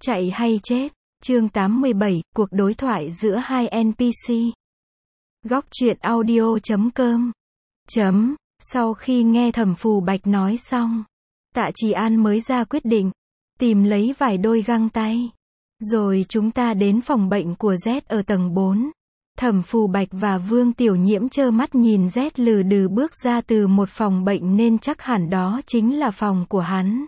Chạy hay chết. Chương 87, cuộc đối thoại giữa hai NPC. Góc truyện audio.com. Sau khi nghe Thẩm Phù Bạch nói xong, Tạ Trì An mới ra quyết định, tìm lấy vài đôi găng tay. Rồi chúng ta đến phòng bệnh của Z ở tầng 4. Thẩm Phù Bạch và Vương Tiểu Nhiễm trơ mắt nhìn Z lừ đừ bước ra từ một phòng bệnh nên chắc hẳn đó chính là phòng của hắn.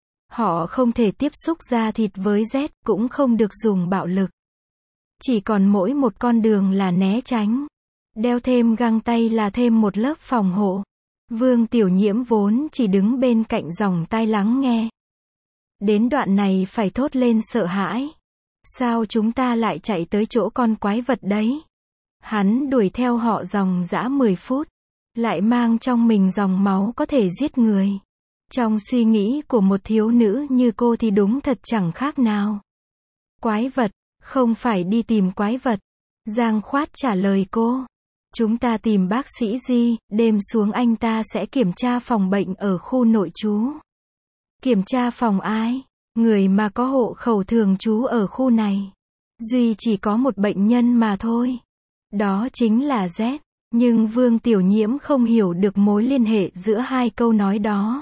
Họ không thể tiếp xúc da thịt với Z, cũng không được dùng bạo lực. Chỉ còn mỗi một con đường là né tránh. Đeo thêm găng tay là thêm một lớp phòng hộ. Vương Tiểu Nhiễm vốn chỉ đứng bên cạnh dòng tai lắng nghe. Đến đoạn này phải thốt lên sợ hãi. Sao chúng ta lại chạy tới chỗ con quái vật đấy? Hắn đuổi theo họ dòng dã 10 phút. Lại mang trong mình dòng máu có thể giết người. Trong suy nghĩ của một thiếu nữ như cô thì đúng thật chẳng khác nào. Quái vật, không phải đi tìm quái vật. Giang Khoát trả lời cô. Chúng ta tìm bác sĩ Di, đêm xuống anh ta sẽ kiểm tra phòng bệnh ở khu nội trú. Kiểm tra phòng ai? Người mà có hộ khẩu thường trú ở khu này. Duy chỉ có một bệnh nhân mà thôi. Đó chính là Z. Nhưng Vương Tiểu Nhiễm không hiểu được mối liên hệ giữa hai câu nói đó.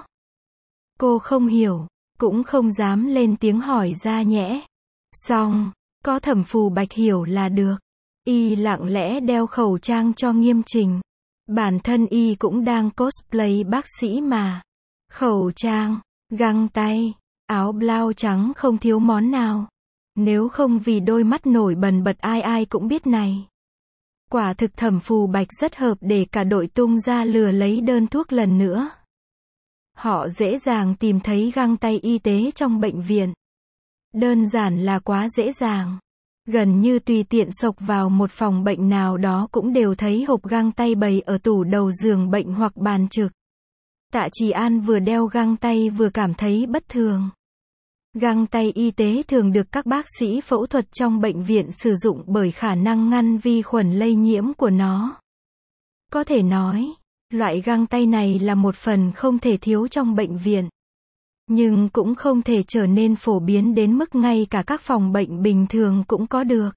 Cô không hiểu, cũng không dám lên tiếng hỏi ra nhẽ. Xong, có Thẩm Phù Bạch hiểu là được. Y lặng lẽ đeo khẩu trang cho nghiêm chỉnh. Bản thân Y cũng đang cosplay bác sĩ mà. Khẩu trang, găng tay, áo blau trắng không thiếu món nào. Nếu không vì đôi mắt nổi bần bật ai ai cũng biết này. Quả thực Thẩm Phù Bạch rất hợp để cả đội tung ra lừa lấy đơn thuốc lần nữa. Họ dễ dàng tìm thấy găng tay y tế trong bệnh viện. Đơn giản là quá dễ dàng. Gần như tùy tiện xộc vào một phòng bệnh nào đó cũng đều thấy hộp găng tay bày ở tủ đầu giường bệnh hoặc bàn trực. Tạ Trì An vừa đeo găng tay vừa cảm thấy bất thường. Găng tay y tế thường được các bác sĩ phẫu thuật trong bệnh viện sử dụng bởi khả năng ngăn vi khuẩn lây nhiễm của nó. Có thể nói, loại găng tay này là một phần không thể thiếu trong bệnh viện. Nhưng cũng không thể trở nên phổ biến đến mức ngay cả các phòng bệnh bình thường cũng có được.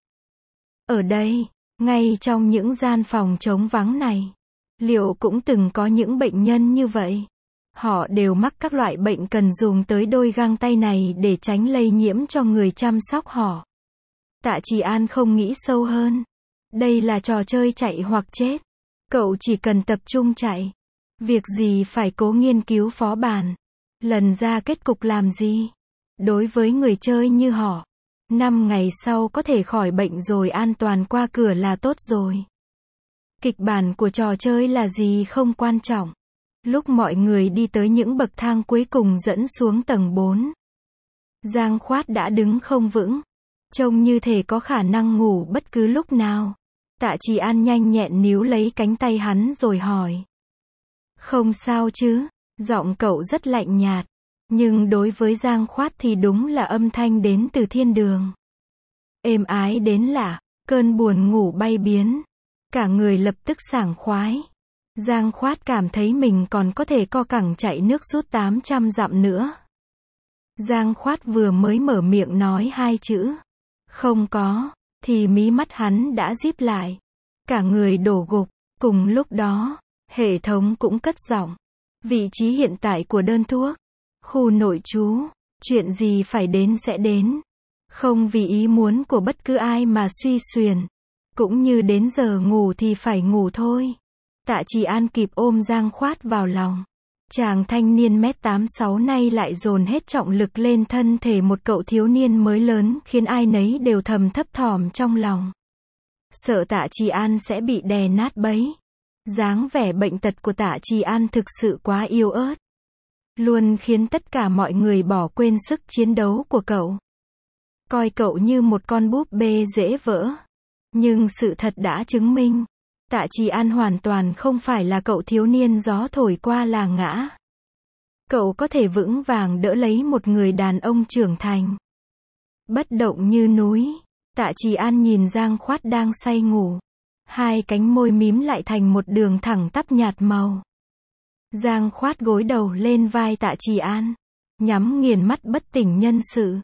Ở đây, ngay trong những gian phòng trống vắng này, liệu cũng từng có những bệnh nhân như vậy? Họ đều mắc các loại bệnh cần dùng tới đôi găng tay này để tránh lây nhiễm cho người chăm sóc họ. Tạ Trì An không nghĩ sâu hơn. Đây là trò chơi chạy hoặc chết. Cậu chỉ cần tập trung chạy. Việc gì phải cố nghiên cứu phó bản. Lần ra kết cục làm gì? Đối với người chơi như họ, 5 ngày sau có thể khỏi bệnh rồi an toàn qua cửa là tốt rồi. Kịch bản của trò chơi là gì không quan trọng. Lúc mọi người đi tới những bậc thang cuối cùng dẫn xuống tầng 4. Giang Khoát đã đứng không vững. Trông như thể có khả năng ngủ bất cứ lúc nào. Tạ Trì An nhanh nhẹn níu lấy cánh tay hắn rồi hỏi. Không sao chứ? Giọng cậu rất lạnh nhạt. Nhưng đối với Giang Khoát thì đúng là âm thanh đến từ thiên đường. Êm ái đến lạ, cơn buồn ngủ bay biến. Cả người lập tức sảng khoái. Giang Khoát cảm thấy mình còn có thể co cẳng chạy nước rút 800 dặm nữa. Giang Khoát vừa mới mở miệng nói 2 chữ. Không có, thì mí mắt hắn đã díp lại. Cả người đổ gục. Cùng lúc đó, hệ thống cũng cất giọng. Vị trí hiện tại của đơn thuốc. Khu nội trú. Chuyện gì phải đến sẽ đến. Không vì ý muốn của bất cứ ai mà suy xuyển. Cũng như đến giờ ngủ thì phải ngủ thôi. Tạ Trì An kịp ôm Giang Khoát vào lòng. Chàng thanh niên mét 86 nay lại dồn hết trọng lực lên thân thể một cậu thiếu niên mới lớn khiến ai nấy đều thầm thấp thỏm trong lòng. Sợ Tạ Trì An sẽ bị đè nát bấy. Dáng vẻ bệnh tật của Tạ Trì An thực sự quá yếu ớt. Luôn khiến tất cả mọi người bỏ quên sức chiến đấu của cậu. Coi cậu như một con búp bê dễ vỡ. Nhưng sự thật đã chứng minh. Tạ Trì An hoàn toàn không phải là cậu thiếu niên gió thổi qua là ngã. Cậu có thể vững vàng đỡ lấy một người đàn ông trưởng thành. Bất động như núi. Tạ Trì An nhìn Giang Khoát đang say ngủ. Hai cánh môi mím lại thành một đường thẳng tắp nhạt màu. Giang Khoát gối đầu lên vai Tạ Trì An. Nhắm nghiền mắt bất tỉnh nhân sự.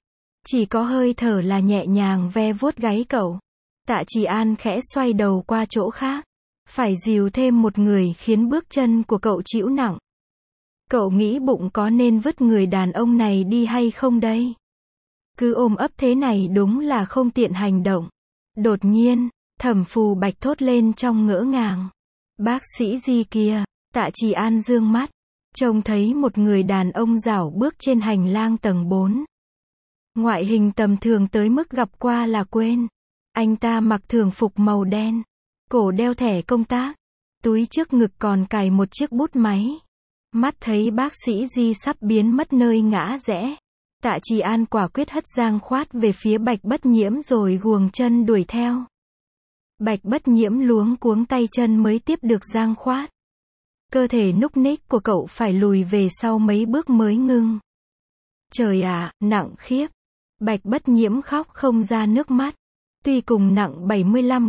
Chỉ có hơi thở là nhẹ nhàng ve vuốt gáy cậu. Tạ Trì An khẽ xoay đầu qua chỗ khác. Phải dìu thêm một người khiến bước chân của cậu chịu nặng. Cậu nghĩ bụng có nên vứt người đàn ông này đi hay không đây? Cứ ôm ấp thế này đúng là không tiện hành động. Đột nhiên, Thẩm Phù Bạch thốt lên trong ngỡ ngàng. Bác sĩ gì kìa? Tạ Trì An dương mắt, trông thấy một người đàn ông rảo bước trên hành lang tầng 4. Ngoại hình tầm thường tới mức gặp qua là quên. Anh ta mặc thường phục màu đen, cổ đeo thẻ công tác, túi trước ngực còn cài một chiếc bút máy. Mắt thấy bác sĩ Di sắp biến mất nơi ngã rẽ, Tạ Trì An quả quyết hất Giang Khoát về phía Bạch Bất Nhiễm rồi guồng chân đuổi theo. Bạch Bất Nhiễm luống cuống tay chân mới tiếp được Giang Khoát. Cơ thể núc ních của cậu phải lùi về sau mấy bước mới ngưng. Trời ạ, nặng khiếp. Bạch Bất Nhiễm khóc không ra nước mắt. Tuy cùng nặng 75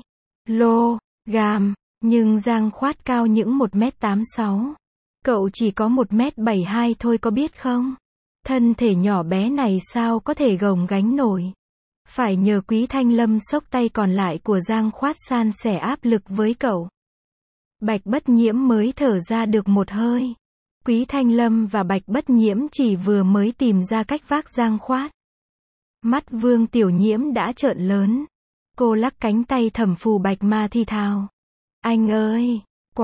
kg, nhưng Giang Khoát cao những 1m86. Cậu chỉ có 1m72 thôi có biết không? Thân thể nhỏ bé này sao có thể gồng gánh nổi. Phải nhờ Quý Thanh Lâm xốc tay còn lại của Giang Khoát san sẻ áp lực với cậu. Bạch Bất Nhiễm mới thở ra được một hơi. Quý Thanh Lâm và Bạch Bất Nhiễm chỉ vừa mới tìm ra cách vác Giang Khoát. Mắt Vương Tiểu Nhiễm đã trợn lớn. Cô lắc cánh tay Thẩm Phù Bạch mà thì thào. Anh ơi,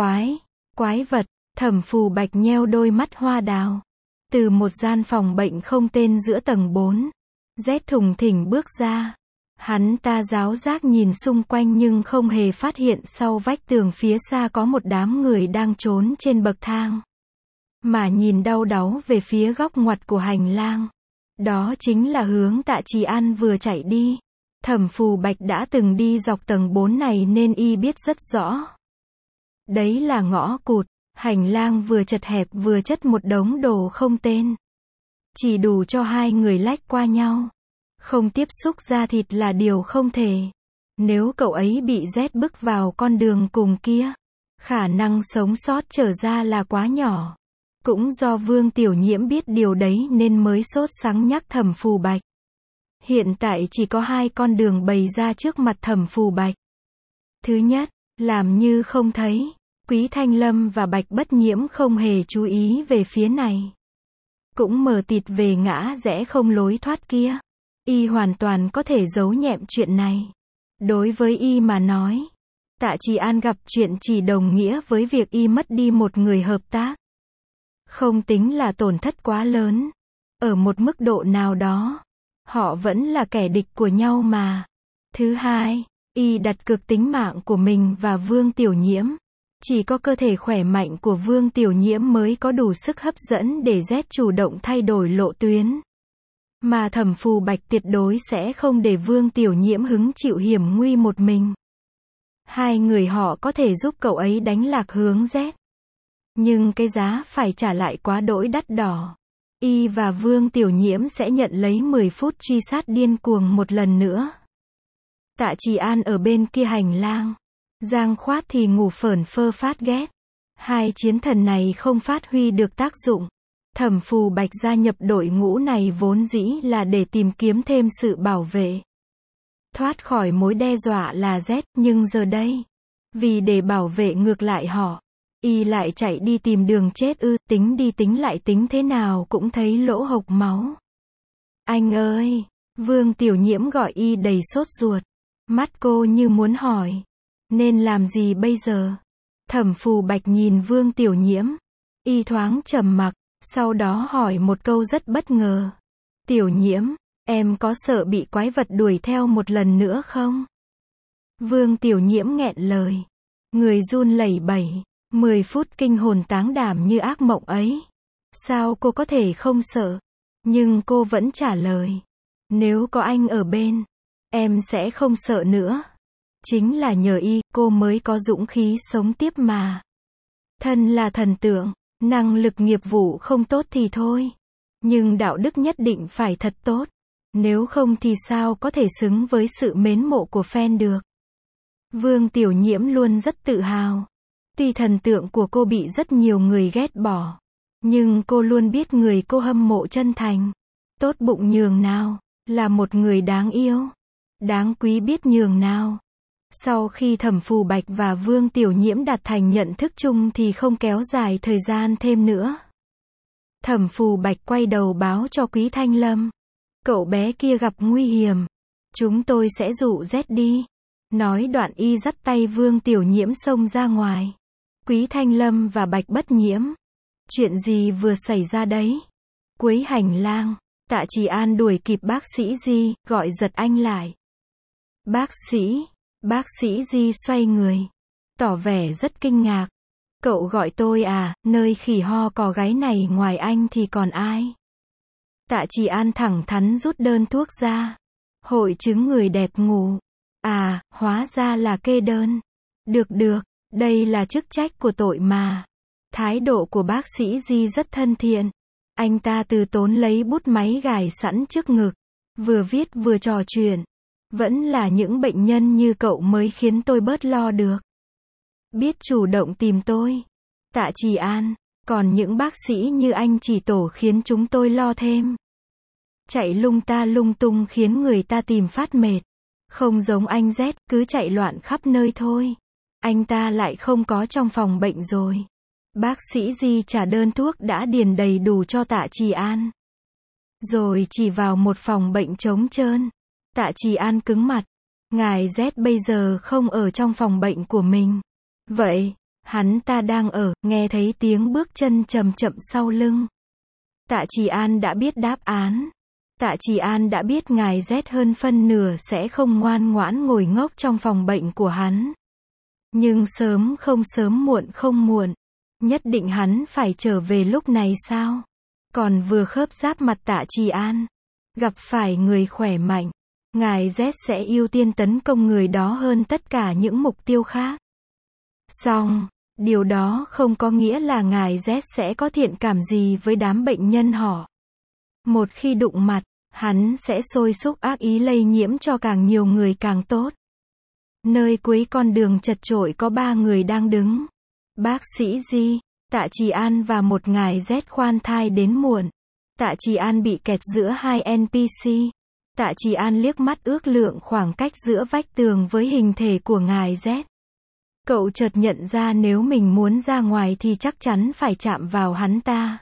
quái vật. Thẩm Phù Bạch nheo đôi mắt hoa đào. Từ một gian phòng bệnh không tên giữa tầng 4, rét thùng thình bước ra. Hắn ta giáo giác nhìn xung quanh nhưng không hề phát hiện sau vách tường phía xa có một đám người đang trốn trên bậc thang. Mà nhìn đau đáu về phía góc ngoặt của hành lang. Đó chính là hướng Tạ Trì An vừa chạy đi. Thẩm Phù Bạch đã từng đi dọc tầng 4 này nên y biết rất rõ. Đấy là ngõ cụt, hành lang vừa chật hẹp vừa chất một đống đồ không tên. Chỉ đủ cho hai người lách qua nhau. Không tiếp xúc da thịt là điều không thể. Nếu cậu ấy bị rét bức vào con đường cùng kia, khả năng sống sót trở ra là quá nhỏ. Cũng do Vương Tiểu Nhiễm biết điều đấy nên mới sốt sắng nhắc Thẩm Phù Bạch. Hiện tại chỉ có hai con đường bày ra trước mặt Thẩm Phù Bạch. Thứ nhất, làm như không thấy. Quý Thanh Lâm và Bạch Bất Nhiễm không hề chú ý về phía này. Cũng mờ tịt về ngã rẽ không lối thoát kia. Y hoàn toàn có thể giấu nhẹm chuyện này. Đối với y mà nói, Tạ Trì An gặp chuyện chỉ đồng nghĩa với việc y mất đi một người hợp tác. Không tính là tổn thất quá lớn. Ở một mức độ nào đó, họ vẫn là kẻ địch của nhau mà. Thứ hai, y đặt cược tính mạng của mình và Vương Tiểu Nhiễm. Chỉ có cơ thể khỏe mạnh của Vương Tiểu Nhiễm mới có đủ sức hấp dẫn để Z chủ động thay đổi lộ tuyến. Mà Thẩm Phù Bạch tuyệt đối sẽ không để Vương Tiểu Nhiễm hứng chịu hiểm nguy một mình. Hai người họ có thể giúp cậu ấy đánh lạc hướng Z. Nhưng cái giá phải trả lại quá đỗi đắt đỏ. Y và Vương Tiểu Nhiễm sẽ nhận lấy 10 phút truy sát điên cuồng một lần nữa. Tạ Trì An ở bên kia hành lang. Giang Khoát thì ngủ phởn phơ phát ghét. Hai chiến thần này không phát huy được tác dụng. Thẩm Phù Bạch gia nhập đội ngũ này vốn dĩ là để tìm kiếm thêm sự bảo vệ. Thoát khỏi mối đe dọa là Z, nhưng giờ đây, vì để bảo vệ ngược lại họ, y lại chạy đi tìm đường chết ư, tính đi tính lại tính thế nào cũng thấy lỗ hộc máu. Anh ơi! Vương Tiểu Nhiễm gọi y đầy sốt ruột. Mắt cô như muốn hỏi. Nên làm gì bây giờ? Thẩm Phù Bạch nhìn Vương Tiểu Nhiễm. Y thoáng trầm mặc, sau đó hỏi một câu rất bất ngờ. Tiểu Nhiễm, em có sợ bị quái vật đuổi theo một lần nữa không? Vương Tiểu Nhiễm nghẹn lời. Người run lẩy bẩy. 10 phút kinh hồn táng đảm như ác mộng ấy. Sao cô có thể không sợ? Nhưng cô vẫn trả lời. Nếu có anh ở bên, em sẽ không sợ nữa. Chính là nhờ y, cô mới có dũng khí sống tiếp mà. Thân là thần tượng, năng lực nghiệp vụ không tốt thì thôi. Nhưng đạo đức nhất định phải thật tốt. Nếu không thì sao có thể xứng với sự mến mộ của fan được. Vương Tiểu Nhiễm luôn rất tự hào. Tuy thần tượng của cô bị rất nhiều người ghét bỏ, nhưng cô luôn biết người cô hâm mộ chân thành, tốt bụng nhường nào. Là một người đáng yêu, đáng quý biết nhường nào. Sau khi Thẩm Phù Bạch và Vương Tiểu Nhiễm đạt thành nhận thức chung thì không kéo dài thời gian thêm nữa. Thẩm Phù Bạch quay đầu báo cho Quý Thanh Lâm. Cậu bé kia gặp nguy hiểm. Chúng tôi sẽ dụ Z đi. Nói đoạn y dắt tay Vương Tiểu Nhiễm xông ra ngoài. Quý Thanh Lâm và Bạch Bất Nhiễm. Chuyện gì vừa xảy ra đấy? Cuối hành lang, Tạ Trì An đuổi kịp bác sĩ Di, gọi giật anh lại. Bác sĩ Di xoay người. Tỏ vẻ rất kinh ngạc. Cậu gọi tôi à, nơi khỉ ho cò gáy này ngoài anh thì còn ai? Tạ Trì An thẳng thắn rút đơn thuốc ra. Hội chứng người đẹp ngủ. À, hóa ra là kê đơn. Được, đây là chức trách của tội mà. Thái độ của bác sĩ Di rất thân thiện. Anh ta từ tốn lấy bút máy gài sẵn trước ngực. Vừa viết vừa trò chuyện. Vẫn là những bệnh nhân như cậu mới khiến tôi bớt lo được. Biết chủ động tìm tôi. Tạ Trì An, còn những bác sĩ như anh chỉ tổ khiến chúng tôi lo thêm. Chạy lung ta lung tung khiến người ta tìm phát mệt. Không giống anh Z, cứ chạy loạn khắp nơi thôi. Anh ta lại không có trong phòng bệnh rồi. Bác sĩ Di trả đơn thuốc đã điền đầy đủ cho Tạ Trì An. Rồi chỉ vào một phòng bệnh trống trơn. Tạ Trì An cứng mặt. Ngài Z bây giờ không ở trong phòng bệnh của mình. Vậy, hắn ta đang ở, nghe thấy tiếng bước chân chậm chậm sau lưng. Tạ Trì An đã biết đáp án. Tạ Trì An đã biết ngài Z hơn phân nửa sẽ không ngoan ngoãn ngồi ngốc trong phòng bệnh của hắn. Nhưng sớm không sớm muộn không muộn. Nhất định hắn phải trở về lúc này sao? Còn vừa khớp giáp mặt Tạ Trì An. Gặp phải người khỏe mạnh. Ngài Z sẽ ưu tiên tấn công người đó hơn tất cả những mục tiêu khác. Song, điều đó không có nghĩa là ngài Z sẽ có thiện cảm gì với đám bệnh nhân họ. Một khi đụng mặt, hắn sẽ sôi sục ác ý lây nhiễm cho càng nhiều người càng tốt. Nơi cuối con đường chật chội có 3 người đang đứng. Bác sĩ Di, Tạ Trì An và một ngài Z khoan thai đến muộn. Tạ Trì An bị kẹt giữa 2 NPC. Tạ Trì An liếc mắt ước lượng khoảng cách giữa vách tường với hình thể của ngài Z. Cậu chợt nhận ra nếu mình muốn ra ngoài thì chắc chắn phải chạm vào hắn ta.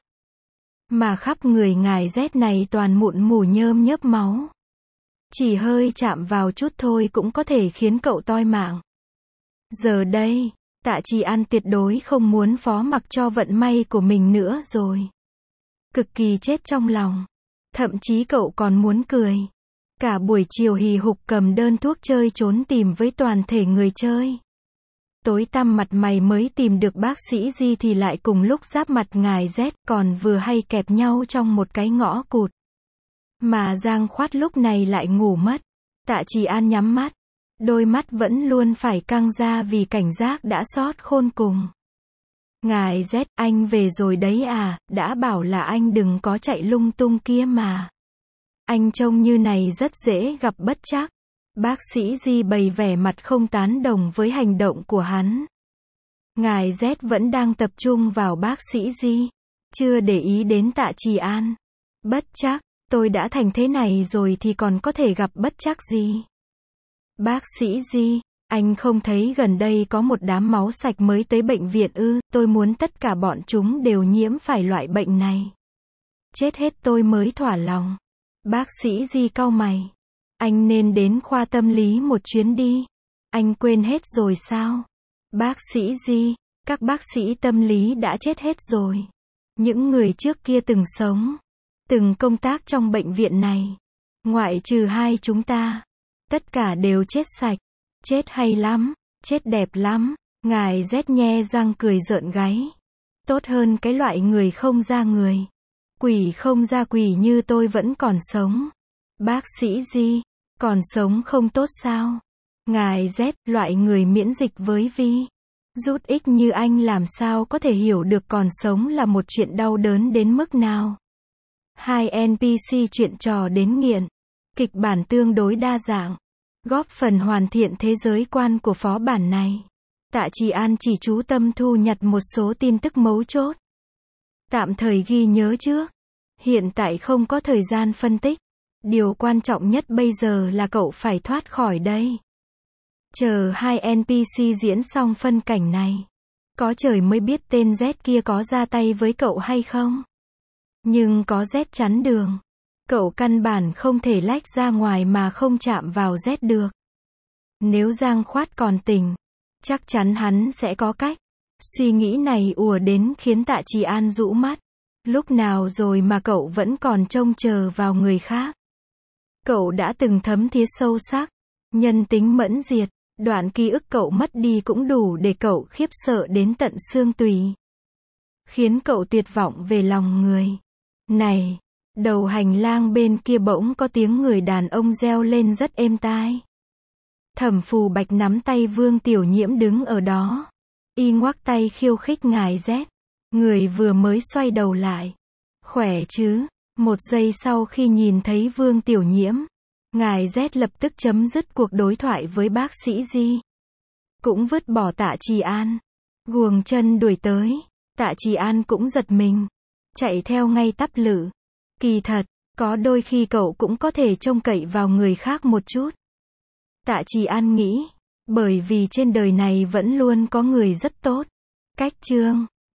Mà khắp người ngài Z này toàn mụn mủ nhơm nhớp máu. Chỉ hơi chạm vào chút thôi cũng có thể khiến cậu toi mạng. Giờ đây, Tạ Trì An tuyệt đối không muốn phó mặc cho vận may của mình nữa rồi. Cực kỳ chết trong lòng. Thậm chí cậu còn muốn cười. Cả buổi chiều hì hục cầm đơn thuốc chơi trốn tìm với toàn thể người chơi. Tối tăm mặt mày mới tìm được bác sĩ Di thì lại cùng lúc giáp mặt ngài Z, còn vừa hay kẹp nhau trong một cái ngõ cụt. Mà Giang Khoát lúc này lại ngủ mất. Tạ Trì An nhắm mắt. Đôi mắt vẫn luôn phải căng ra vì cảnh giác đã sót khôn cùng. Ngài Z, anh về rồi đấy à, đã bảo là anh đừng có chạy lung tung kia mà. Anh trông như này rất dễ gặp bất trắc. Bác sĩ Di bày vẻ mặt không tán đồng với hành động của hắn. Ngài Z vẫn đang tập trung vào bác sĩ Di. Chưa để ý đến Tạ Trì An. Bất trắc, tôi đã thành thế này rồi thì còn có thể gặp bất trắc gì. Bác sĩ Di, anh không thấy gần đây có một đám máu sạch mới tới bệnh viện ư, tôi muốn tất cả bọn chúng đều nhiễm phải loại bệnh này. Chết hết tôi mới thỏa lòng. Bác sĩ Di cau mày. Anh nên đến khoa tâm lý một chuyến đi. Anh quên hết rồi sao? Bác sĩ Di, các bác sĩ tâm lý đã chết hết rồi. Những người trước kia từng sống, từng công tác trong bệnh viện này. Ngoại trừ 2 chúng ta. Tất cả đều chết sạch. Chết hay lắm, chết đẹp lắm. Ngài Z nhe răng cười rợn gáy. Tốt hơn cái loại người không ra người. Quỷ không ra quỷ như tôi vẫn còn sống. Bác sĩ Di, còn sống không tốt sao? Ngài Z, loại người miễn dịch với vi rút X như anh làm sao có thể hiểu được còn sống là một chuyện đau đớn đến mức nào? 2 NPC chuyện trò đến nghiện. Kịch bản tương đối đa dạng. Góp phần hoàn thiện thế giới quan của phó bản này. Tạ Trì An chỉ chú tâm thu nhặt một số tin tức mấu chốt. Tạm thời ghi nhớ trước. Hiện tại không có thời gian phân tích. Điều quan trọng nhất bây giờ là cậu phải thoát khỏi đây. Chờ hai NPC diễn xong phân cảnh này. Có trời mới biết tên Z kia có ra tay với cậu hay không. Nhưng có Z chắn đường. Cậu căn bản không thể lách ra ngoài mà không chạm vào Z được. Nếu Giang Khoát còn tỉnh, chắc chắn hắn sẽ có cách. Suy nghĩ này ùa đến khiến Tạ Trì An rũ mắt. Lúc nào rồi mà cậu vẫn còn trông chờ vào người khác. Cậu đã từng thấm thía sâu sắc. Nhân tính mẫn diệt. Đoạn ký ức cậu mất đi cũng đủ để cậu khiếp sợ đến tận xương tủy. Khiến cậu tuyệt vọng về lòng người. Này! Đầu hành lang bên kia bỗng có tiếng người đàn ông reo lên rất êm tai. Thẩm Phù Bạch nắm tay Vương Tiểu Nhiễm đứng ở đó. Y ngoắc tay khiêu khích ngài Z. Người vừa mới xoay đầu lại. Khỏe chứ? Một giây sau khi nhìn thấy Vương Tiểu Nhiễm, ngài Z lập tức chấm dứt cuộc đối thoại với bác sĩ Di. Cũng vứt bỏ Tạ Trì An. Guồng chân đuổi tới. Tạ Trì An cũng giật mình. Chạy theo ngay tắp lự. Kỳ thật, có đôi khi cậu cũng có thể trông cậy vào người khác một chút. Tạ Trì An nghĩ. Bởi vì trên đời này vẫn luôn có người rất tốt. Cách chương